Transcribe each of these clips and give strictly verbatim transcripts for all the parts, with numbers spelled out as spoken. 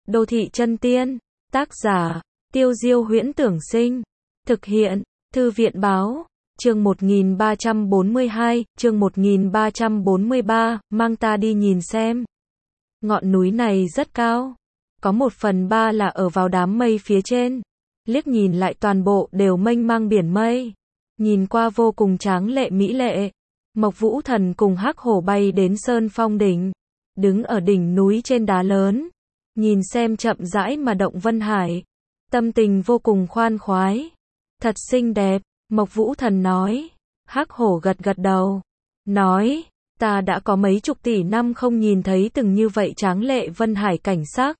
Đô thị chân tiên, tác giả, Tiêu Diêu Huyễn Tưởng Sinh, thực hiện, Thư viện Báo, chương một nghìn ba trăm bốn mươi hai, chương một nghìn ba trăm bốn mươi ba, mang ta đi nhìn xem. Ngọn núi này rất cao, có một phần ba là ở vào đám mây phía trên, liếc nhìn lại toàn bộ đều mênh mang biển mây, nhìn qua vô cùng tráng lệ mỹ lệ. Mộc Vũ Thần cùng Hắc Hổ bay đến Sơn Phong đỉnh, đứng ở đỉnh núi trên đá lớn, nhìn xem chậm rãi mà động Vân Hải, tâm tình vô cùng khoan khoái. Thật xinh đẹp, Mộc Vũ Thần nói. Hắc Hổ gật gật đầu, nói, ta đã có mấy chục tỷ năm không nhìn thấy từng như vậy tráng lệ Vân Hải cảnh sắc.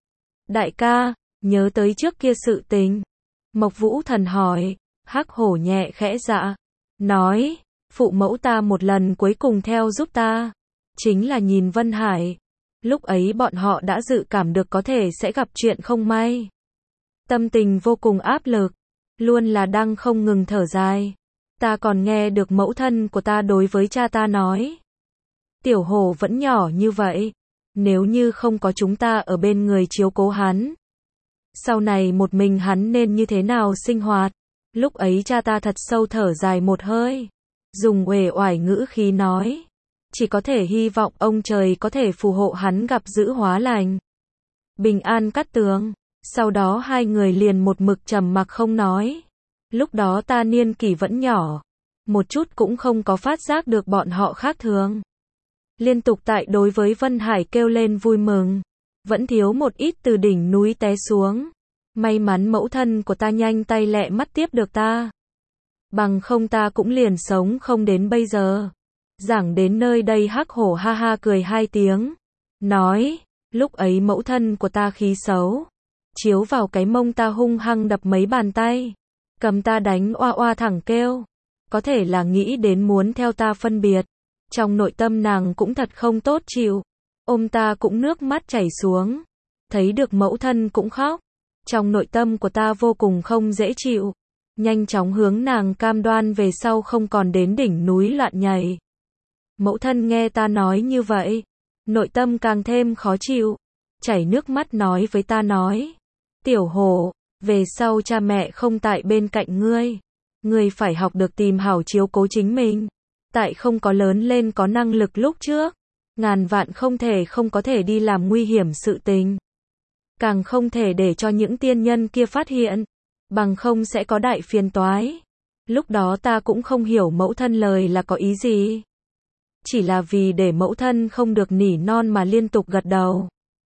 Đại ca, nhớ tới trước kia sự tình. Mộc Vũ Thần hỏi. Hắc Hổ nhẹ khẽ dạ, nói, phụ mẫu ta một lần cuối cùng theo giúp ta, chính là nhìn Vân Hải. Lúc ấy bọn họ đã dự cảm được có thể sẽ gặp chuyện không may. Tâm tình vô cùng áp lực, luôn là đang không ngừng thở dài. Ta còn nghe được mẫu thân của ta đối với cha ta nói. Tiểu Hổ vẫn nhỏ như vậy, nếu như không có chúng ta ở bên người chiếu cố hắn, sau này một mình hắn nên như thế nào sinh hoạt. Lúc ấy cha ta thật sâu thở dài một hơi, dùng uể oải ngữ khí nói, chỉ có thể hy vọng ông trời có thể phù hộ hắn gặp dữ hóa lành, bình an cát tường. Sau đó hai người liền một mực trầm mặc không nói. Lúc đó ta niên kỷ vẫn nhỏ, một chút cũng không có phát giác được bọn họ khác thường. Liên tục tại đối với Vân Hải kêu lên vui mừng, vẫn thiếu một ít từ đỉnh núi té xuống. May mắn mẫu thân của ta nhanh tay lẹ mắt tiếp được ta, bằng không ta cũng liền sống không đến bây giờ. Giảng đến nơi đây Hắc Hổ ha ha cười hai tiếng, nói, lúc ấy mẫu thân của ta khí xấu, chiếu vào cái mông ta hung hăng đập mấy bàn tay, cầm ta đánh oa oa thẳng kêu, có thể là nghĩ đến muốn theo ta phân biệt. Trong nội tâm nàng cũng thật không tốt chịu, ôm ta cũng nước mắt chảy xuống, thấy được mẫu thân cũng khóc, trong nội tâm của ta vô cùng không dễ chịu, nhanh chóng hướng nàng cam đoan về sau không còn đến đỉnh núi loạn nhảy. Mẫu thân nghe ta nói như vậy, nội tâm càng thêm khó chịu, chảy nước mắt nói với ta nói, Tiểu Hổ, về sau cha mẹ không tại bên cạnh ngươi, ngươi phải học được tìm hảo chiếu cố chính mình, tại không có lớn lên có năng lực lúc trước, ngàn vạn không thể không có thể đi làm nguy hiểm sự tình, càng không thể để cho những tiên nhân kia phát hiện, bằng không sẽ có đại phiền toái. Lúc đó ta cũng không hiểu mẫu thân lời là có ý gì, chỉ là vì để mẫu thân không được nỉ non mà liên tục gật đầu.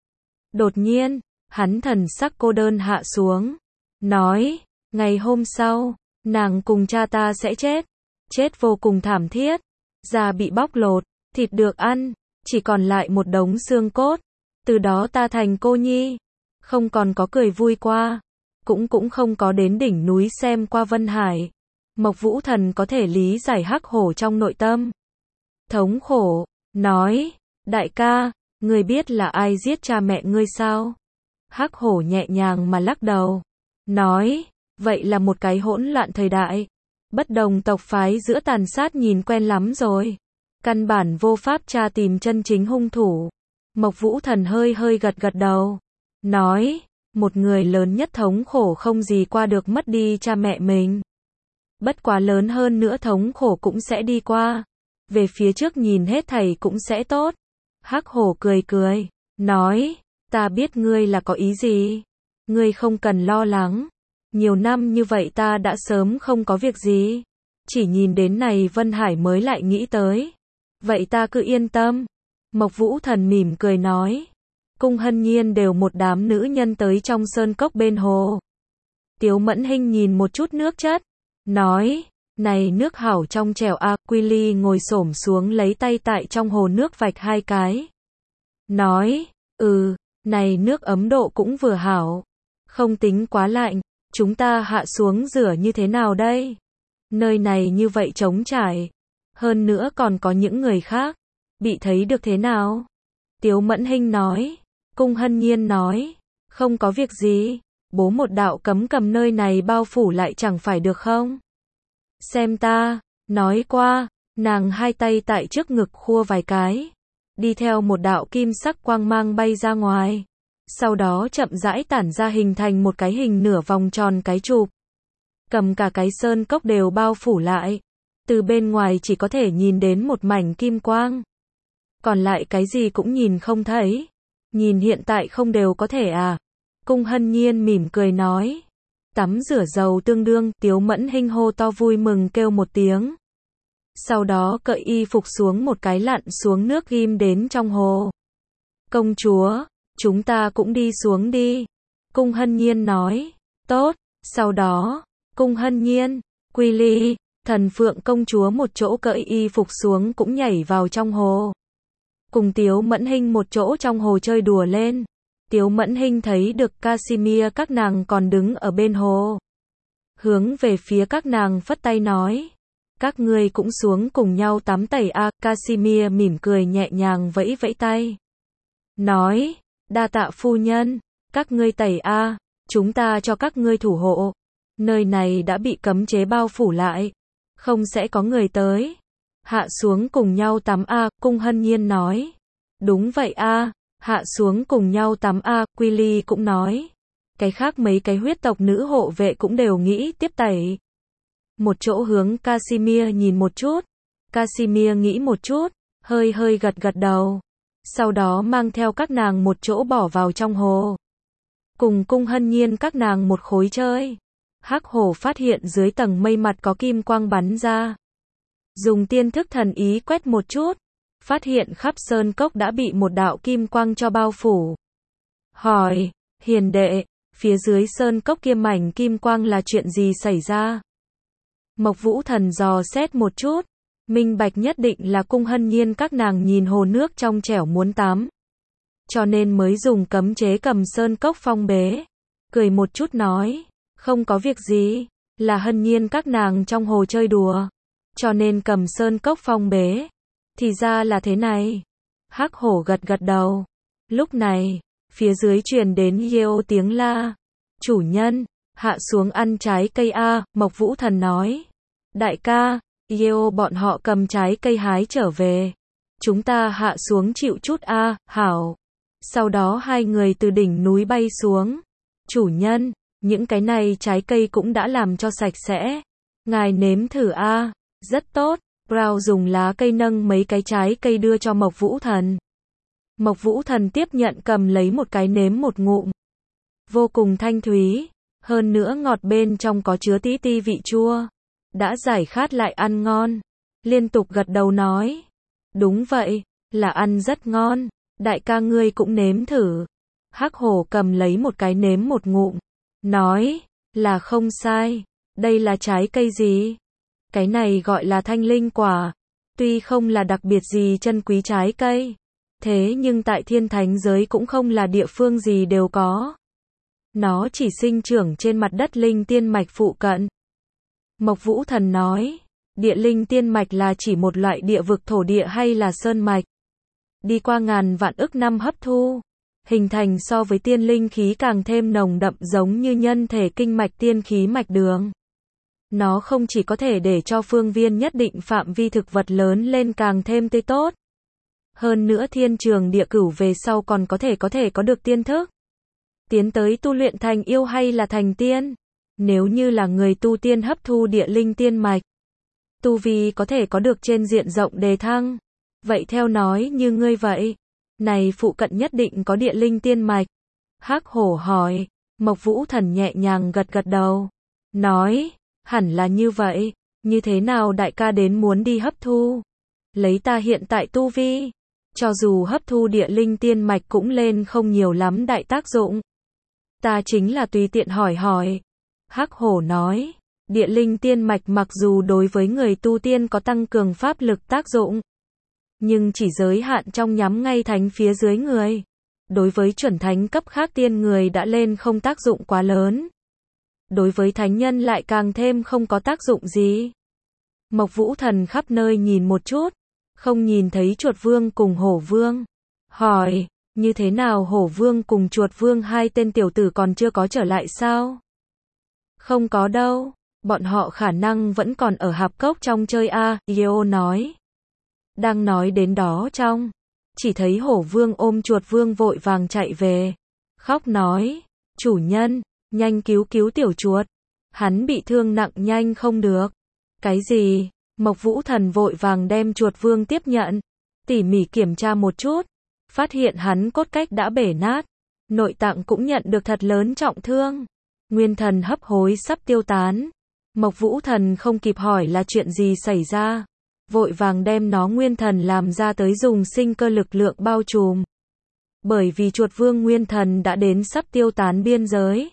Đột nhiên, hắn thần sắc cô đơn hạ xuống, nói, ngày hôm sau, nàng cùng cha ta sẽ chết, chết vô cùng thảm thiết, da bị bóc lột, thịt được ăn, chỉ còn lại một đống xương cốt. Từ đó ta thành cô nhi, không còn có cười vui qua, cũng cũng không có đến đỉnh núi xem qua Vân Hải. Mộc Vũ Thần có thể lý giải Hắc Hổ trong nội tâm thống khổ, nói, đại ca, ngươi biết là ai giết cha mẹ ngươi sao? Hắc Hổ nhẹ nhàng mà lắc đầu, nói, vậy là một cái hỗn loạn thời đại, bất đồng tộc phái giữa tàn sát nhìn quen lắm rồi, căn bản vô pháp tra tìm chân chính hung thủ. Mộc Vũ Thần hơi hơi gật gật đầu, nói, một người lớn nhất thống khổ không gì qua được mất đi cha mẹ mình. Bất quá lớn hơn nữa thống khổ cũng sẽ đi qua, về phía trước nhìn hết thảy cũng sẽ tốt. Hắc Hổ cười cười, nói, ta biết ngươi là có ý gì, ngươi không cần lo lắng, nhiều năm như vậy ta đã sớm không có việc gì, chỉ nhìn đến này Vân Hải mới lại nghĩ tới, vậy ta cứ yên tâm. Mộc Vũ Thần mỉm cười nói, Cung Hân Nhiên đều một đám nữ nhân tới trong sơn cốc bên hồ. Tiếu Mẫn Hinh nhìn một chút nước chất, nói, này nước hảo trong trẻo a. Quy Ly ngồi xổm xuống lấy tay tại trong hồ nước vạch hai cái, nói, ừ, này nước ấm độ cũng vừa hảo, không tính quá lạnh, chúng ta hạ xuống rửa như thế nào đây? Nơi này như vậy trống trải, hơn nữa còn có những người khác, bị thấy được thế nào? Tiếu Mẫn Hinh nói. Cung Hân Nhiên nói, không có việc gì, bố một đạo cấm cầm nơi này bao phủ lại chẳng phải được không? Xem ta, nói qua, nàng hai tay tại trước ngực khua vài cái, đi theo một đạo kim sắc quang mang bay ra ngoài. sau đó chậm rãi tản ra hình thành một cái hình nửa vòng tròn cái chụp. Cầm cả cái sơn cốc đều bao phủ lại. Từ bên ngoài chỉ có thể nhìn đến một mảnh kim quang. Còn lại cái gì cũng nhìn không thấy. Nhìn hiện tại không đều có thể à? Cung Hân Nhiên mỉm cười nói. Tắm rửa dầu tương đương, Tiếu Mẫn Hinh hô to vui mừng kêu một tiếng. Sau đó cởi y phục xuống một cái lặn xuống nước ghim đến trong hồ. Công chúa, chúng ta cũng đi xuống đi. Cung Hân Nhiên nói. Tốt, sau đó, Cung Hân Nhiên, Quy Ly, Thần Phượng công chúa một chỗ cởi y phục xuống cũng nhảy vào trong hồ. Cùng Tiếu Mẫn Hinh một chỗ trong hồ chơi đùa lên. Tiếu Mẫn Hinh thấy được Casimir các nàng còn đứng ở bên hồ. Hướng về phía các nàng phất tay nói. Các ngươi cũng xuống cùng nhau tắm tẩy a. Casimir mỉm cười nhẹ nhàng vẫy vẫy tay. Nói, đa tạ phu nhân, các ngươi tẩy a, chúng ta cho các ngươi thủ hộ. Nơi này đã bị cấm chế bao phủ lại, không sẽ có người tới. Hạ xuống cùng nhau tắm a, Cung Hân Nhiên nói. Đúng vậy a, hạ xuống cùng nhau tắm a, Quy Ly cũng nói. Cái khác mấy cái huyết tộc nữ hộ vệ cũng đều nghĩ tiếp tẩy. Một chỗ hướng Casimir nhìn một chút. Casimir nghĩ một chút, hơi hơi gật gật đầu. Sau đó mang theo các nàng một chỗ bỏ vào trong hồ. Cùng Cung Hân Nhiên các nàng một khối chơi. Hắc hổ phát hiện dưới tầng mây mặt có kim quang bắn ra. Dùng tiên thức thần ý quét một chút. Phát hiện khắp sơn cốc đã bị một đạo kim quang cho bao phủ. Hỏi, hiền đệ, phía dưới sơn cốc kia mảnh kim quang là chuyện gì xảy ra? Mộc Vũ Thần dò xét một chút. Minh bạch nhất định là Cung Hân Nhiên các nàng nhìn hồ nước trong trẻo muốn tắm. Cho nên mới dùng cấm chế cầm sơn cốc phong bế. Cười một chút nói. Không có việc gì. Là Hân Nhiên các nàng trong hồ chơi đùa. Cho nên cầm sơn cốc phong bế. Thì ra là thế này. Hắc hổ gật gật đầu. Lúc này, phía dưới truyền đến Yeo tiếng la. Chủ nhân, hạ xuống ăn trái cây a. Mộc Vũ Thần nói. Đại ca, Yeo bọn họ cầm trái cây hái trở về. Chúng ta hạ xuống chịu chút a, hảo. Sau đó hai người từ đỉnh núi bay xuống. Chủ nhân, những cái này trái cây cũng đã làm cho sạch sẽ. Ngài nếm thử a, rất tốt. Brown dùng lá cây nâng mấy cái trái cây đưa cho Mộc Vũ Thần. Mộc Vũ Thần tiếp nhận cầm lấy một cái nếm một ngụm. Vô cùng thanh thúy, hơn nữa ngọt bên trong có chứa tí ti vị chua. Đã giải khát lại ăn ngon. Liên tục gật đầu nói. Đúng vậy, là ăn rất ngon. Đại ca ngươi cũng nếm thử. Hắc hổ cầm lấy một cái nếm một ngụm. Nói, là không sai. Đây là trái cây gì? Cái này gọi là thanh linh quả. Tuy không là đặc biệt gì chân quý trái cây. Thế nhưng tại thiên thánh giới cũng không là địa phương gì đều có. Nó chỉ sinh trưởng trên mặt đất linh tiên mạch phụ cận. Mộc Vũ Thần nói, địa linh tiên mạch là chỉ một loại địa vực thổ địa hay là sơn mạch. Đi qua ngàn vạn ức năm hấp thu, hình thành so với tiên linh khí càng thêm nồng đậm giống như nhân thể kinh mạch tiên khí mạch đường. Nó không chỉ có thể để cho phương viên nhất định phạm vi thực vật lớn lên càng thêm tươi tốt. Hơn nữa thiên trường địa cửu về sau còn có thể có thể có được tiên thức. Tiến tới tu luyện thành yêu hay là thành tiên. Nếu như là người tu tiên hấp thu địa linh tiên mạch, tu vi có thể có được trên diện rộng đề thăng. Vậy theo nói như ngươi vậy, này phụ cận nhất định có địa linh tiên mạch. Hắc hổ hỏi, Mộc Vũ Thần nhẹ nhàng gật gật đầu. Nói, hẳn là như vậy, như thế nào đại ca đến muốn đi hấp thu? Lấy ta hiện tại tu vi, cho dù hấp thu địa linh tiên mạch cũng lên không nhiều lắm đại tác dụng. Ta chính là tùy tiện hỏi hỏi. Hắc hổ nói, địa linh tiên mạch mặc dù đối với người tu tiên có tăng cường pháp lực tác dụng, nhưng chỉ giới hạn trong nhắm ngay thánh phía dưới người. Đối với chuẩn thánh cấp khác tiên người đã lên không tác dụng quá lớn. Đối với thánh nhân lại càng thêm không có tác dụng gì. Mộc Vũ Thần khắp nơi nhìn một chút, không nhìn thấy chuột vương cùng hổ vương. Hỏi, như thế nào hổ vương cùng chuột vương hai tên tiểu tử còn chưa có trở lại sao? Không có đâu, bọn họ khả năng vẫn còn ở hạp cốc trong chơi a, Yeo nói. Đang nói đến đó trong, chỉ thấy hổ vương ôm chuột vương vội vàng chạy về. khóc nói, chủ nhân, nhanh cứu cứu tiểu chuột. Hắn bị thương nặng nhanh không được. Cái gì? Mộc Vũ Thần vội vàng đem chuột vương tiếp nhận, tỉ mỉ kiểm tra một chút, phát hiện hắn cốt cách đã bể nát, nội tạng cũng nhận được thật lớn trọng thương. Nguyên thần hấp hối sắp tiêu tán. Mộc Vũ Thần không kịp hỏi là chuyện gì xảy ra, vội vàng đem nó nguyên thần làm ra tới dùng sinh cơ lực lượng bao trùm. Bởi vì chuột vương nguyên thần đã đến sắp tiêu tán biên giới.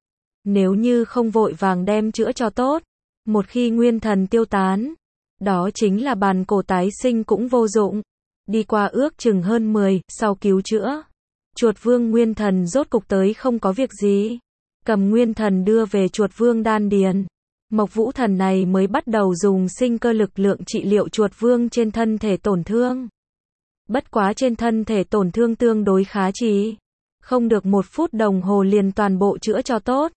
Nếu như không vội vàng đem chữa cho tốt, một khi nguyên thần tiêu tán, đó chính là bàn cổ tái sinh cũng vô dụng. Đi qua ước chừng hơn mười, sau cứu chữa, chuột vương nguyên thần rốt cục tới không có việc gì. Cầm nguyên thần đưa về chuột vương đan điền. Mộc Vũ Thần này mới bắt đầu dùng sinh cơ lực lượng trị liệu chuột vương trên thân thể tổn thương. Bất quá trên thân thể tổn thương tương đối khá chỉ. Không được một phút đồng hồ liền toàn bộ chữa cho tốt.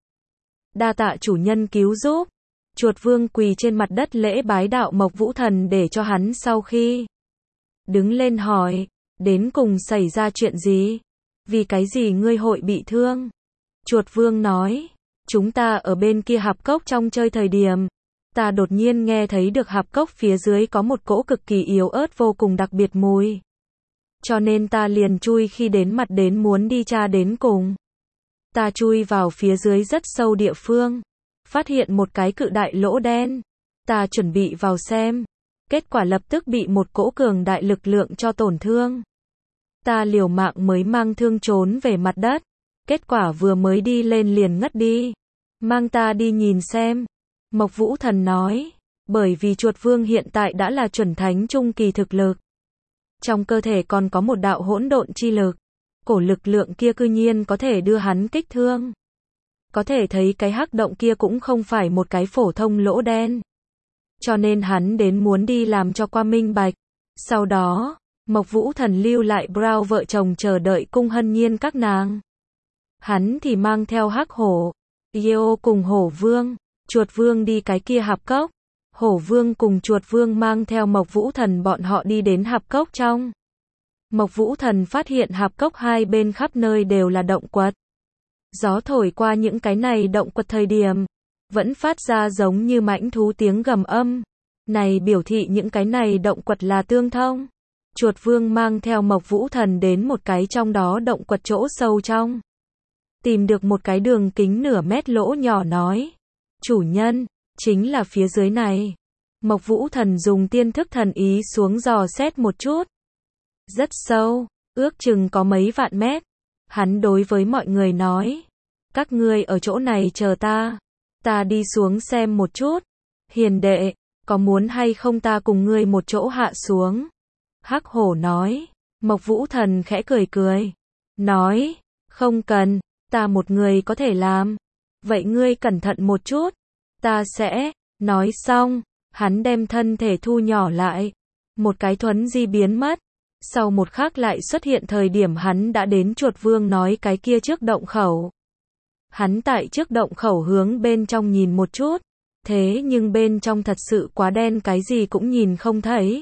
Đa tạ chủ nhân cứu giúp. Chuột vương quỳ trên mặt đất lễ bái đạo Mộc Vũ Thần để cho hắn sau khi đứng lên hỏi, đến cùng xảy ra chuyện gì? Vì cái gì ngươi hội bị thương? Chuột vương nói, chúng ta ở bên kia hạp cốc trong chơi thời điểm, ta đột nhiên nghe thấy được hạp cốc phía dưới có một cỗ cực kỳ yếu ớt vô cùng đặc biệt mùi. Cho nên ta liền chui khi đến mặt đến muốn đi tra đến cùng. Ta chui vào phía dưới rất sâu địa phương, phát hiện một cái cự đại lỗ đen. Ta chuẩn bị vào xem, kết quả lập tức bị một cỗ cường đại lực lượng cho tổn thương. Ta liều mạng mới mang thương trốn về mặt đất, kết quả vừa mới đi lên liền ngất đi. Mang ta đi nhìn xem. Mộc Vũ Thần nói, bởi vì chuột vương hiện tại đã là chuẩn thánh trung kỳ thực lực. Trong cơ thể còn có một đạo hỗn độn chi lực. Cổ lực lượng kia cư nhiên có thể đưa hắn kích thương. Có thể thấy cái hắc động kia cũng không phải một cái phổ thông lỗ đen. Cho nên hắn đến muốn đi làm cho qua minh bạch. Sau đó, Mộc Vũ Thần lưu lại Brown vợ chồng chờ đợi Cung Hân Nhiên các nàng. Hắn thì mang theo hắc hổ, Yeo cùng hổ vương, chuột vương đi cái kia hạp cốc. Hổ vương cùng chuột vương mang theo Mộc Vũ Thần bọn họ đi đến hạp cốc trong. Mộc Vũ Thần phát hiện hạp cốc hai bên khắp nơi đều là động quật. Gió thổi qua những cái này động quật thời điểm, vẫn phát ra giống như mãnh thú tiếng gầm âm. Này biểu thị những cái này động quật là tương thông. Chuột vương mang theo Mộc Vũ Thần đến một cái trong đó động quật chỗ sâu trong. Tìm được một cái đường kính nửa mét lỗ nhỏ nói. Chủ nhân, chính là phía dưới này. Mộc Vũ Thần dùng tiên thức thần ý xuống dò xét một chút. Rất sâu, ước chừng có mấy vạn mét. Hắn đối với mọi người nói. Các ngươi ở chỗ này chờ ta. Ta đi xuống xem một chút. Hiền đệ, có muốn hay không ta cùng ngươi một chỗ hạ xuống? Hắc hổ nói. Mộc Vũ Thần khẽ cười cười. Nói, không cần, ta một người có thể làm. Vậy ngươi cẩn thận một chút. Ta sẽ, nói xong, hắn đem thân thể thu nhỏ lại. Một cái thuấn di biến mất. Sau một khắc lại xuất hiện thời điểm hắn đã đến chuột vương nói cái kia trước động khẩu. Hắn tại trước động khẩu hướng bên trong nhìn một chút. Thế nhưng bên trong thật sự quá đen cái gì cũng nhìn không thấy.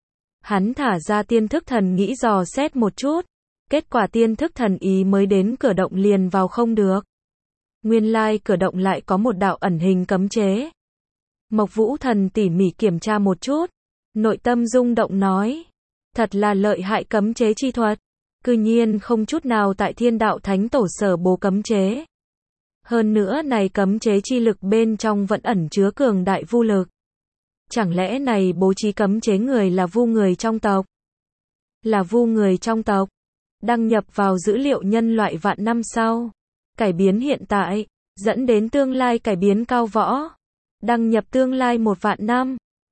Hắn thả ra tiên thức thần nghĩ dò xét một chút. Kết quả tiên thức thần ý mới đến cửa động liền vào không được. Nguyên lai cửa động lại có một đạo ẩn hình cấm chế. Mộc Vũ Thần tỉ mỉ kiểm tra một chút. Nội tâm rung động nói. Thật là lợi hại cấm chế chi thuật. Cư nhiên không chút nào tại Thiên Đạo Thánh Tổ sở bố cấm chế. Hơn nữa này cấm chế chi lực bên trong vẫn ẩn chứa cường đại vu lực. Chẳng lẽ này bố trí cấm chế người là vu người trong tộc? Là vu người trong tộc. Đăng nhập vào dữ liệu nhân loại vạn năm sau. Cải biến hiện tại, dẫn đến tương lai cải biến cao võ. Đăng nhập tương lai một vạn năm.